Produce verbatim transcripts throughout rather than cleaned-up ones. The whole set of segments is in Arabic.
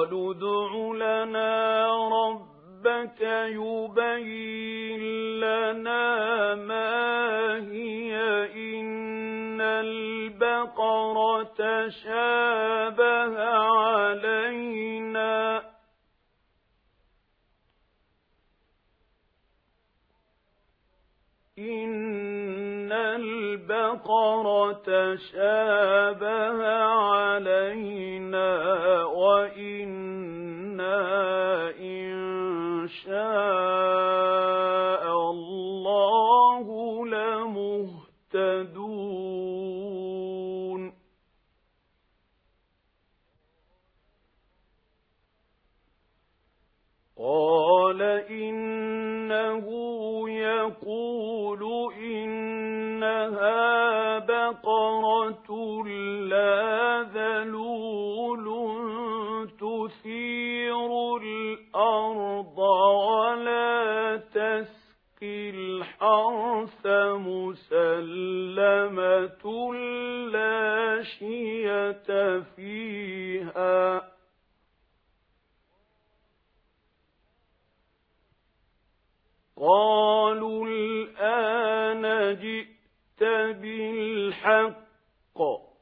قالوا ادْعُ لَنَا رَبَّكَ يُبَيِّن لَّنَا مَا هِيَ إِنَّ الْبَقَرَةَ شَابَهَ عَلَيْنَا إِنَّ الْبَقَرَةَ شَابَهَ عَلَيْنَا وَإِنَّا إِن شَاءَ اللَّهُ لَمُهْتَدُونَ قَالَ إِنَّهُ يَقُولُ إِنَّهَا بَقَرَةٌ لَّا ذَلُولٌ تُثِيرُ الْأَرْضَ وَلَا تَسْقِي الْحَرْثَ مُسَلَّمَةٌ لَّا شِيَةَ فِيهَا قَالُوا الْآنَ جِئْتَ بِالْحَقِّ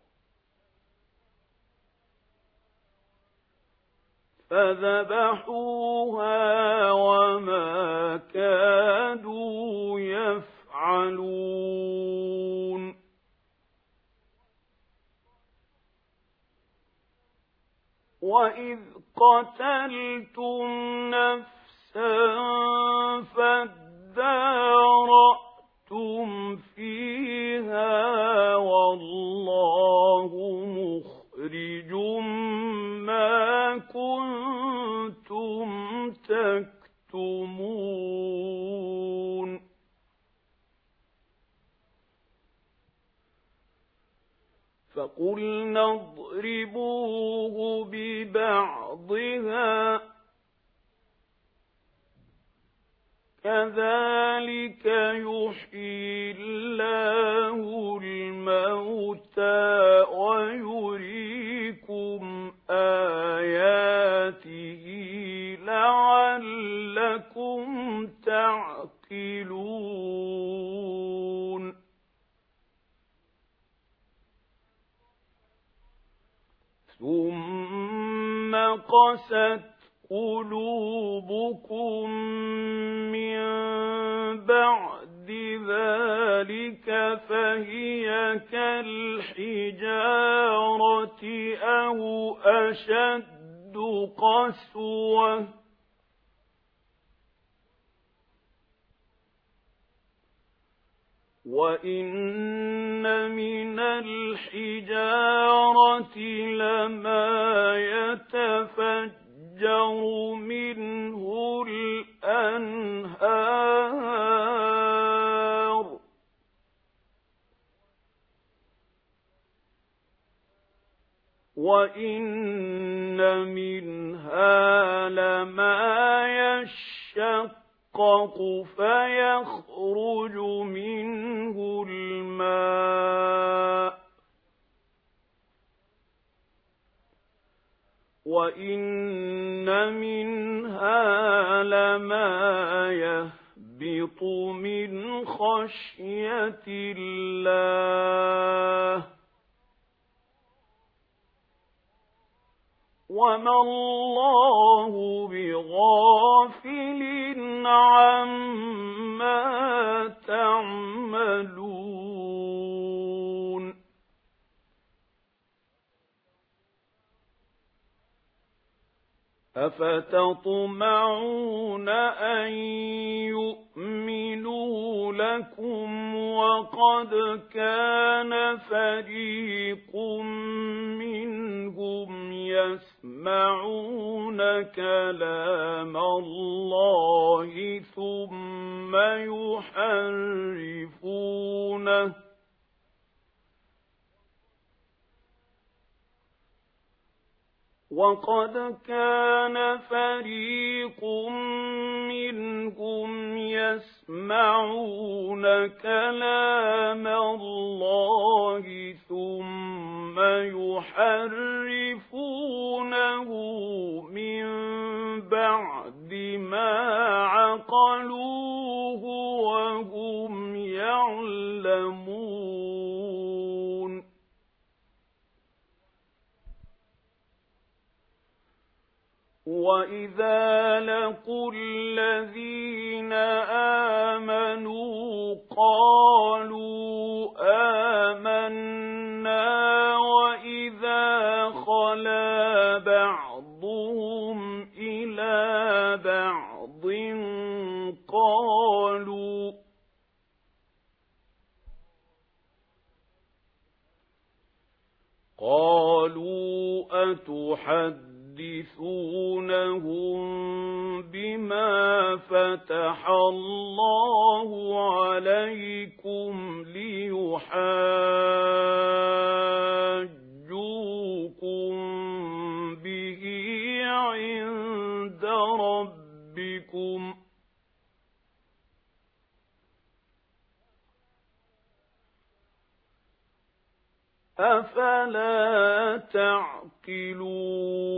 فَذَبَحُوهَا وَمَا كَادُوا يَفْعَلُونَ وَإِذْ قَتَلْتُمْ نَفْسًا فَادَّارَأْتُمْ فِيهَا وَاللَّهُ مُخْرِجٌ مَا كُنتُمْ تَكْتُمُونَ فَقُلْنَا اضْرِبُوهُ بِبَعْضِهَا كَذَلِكَ يُحْيِي اللَّهُ الْمَوْتَى وَيُرِيكُمْ آيَاتِهِ لَعَلَّكُمْ تَعْقِلُونَ ثُمَّ قَسَتْ قُلُوبُكُمْ مِنْ بَعْدِ ذَلِكَ فَهِيَ كَالْحِجَارَةِ أَوْ أَشَدُّ قَسْوَةً وَإِنَّ مِنَ الْحِجَارَةِ لَمَا يَتَفَجَّرُ مِنْهُ الْأَنْهَارُ وَإِنَّ مِنْهَا لَمَا يَشَّقَّقُ فَيَخْرُجُ مِنْهُ الْمَاءُ وَإِنَّ مِنْهَا لَمَا يَهْبِطُ مِنْ خَشْيَةِ اللَّهِ وَمَا اللَّهُ بِغَافِلٍ عَمَّا تَعْمَلُونَ أَفَتَطْمَعُونَ أَن يُؤْمِنُوا لَكُمْ وَقَدْ كَانَ فَرِيقٌ مِّنْهُمْ يَسْمَعُونَ كَلَامَ اللَّهِ ثُمَّ يُحَرِّفُونَهُ وَقَدْ كَانَ فَرِيقٌ مِّنْهُمْ يَسْمَعُونَ كَلَامَ اللَّهِ ثُمَّ يُحَرِّفُونَهُ مِنْ وَإِذَا لَقُوا الَّذِينَ آمَنُوا قَالُوا آمَنَّا وَإِذَا خَلَا بَعْضُهُمْ إِلَىٰ بَعْضٍ قَالُوا قَالُوا أَتُحَدِّثُونَهُم بِمَا فَتَحَ اللَّهُ عَلَيْكُمْ لِيُحَاجُّوكُم بِهِ عِندَ رَبِّكُمْ ۚ أَفَلَا تَعْقِلُونَ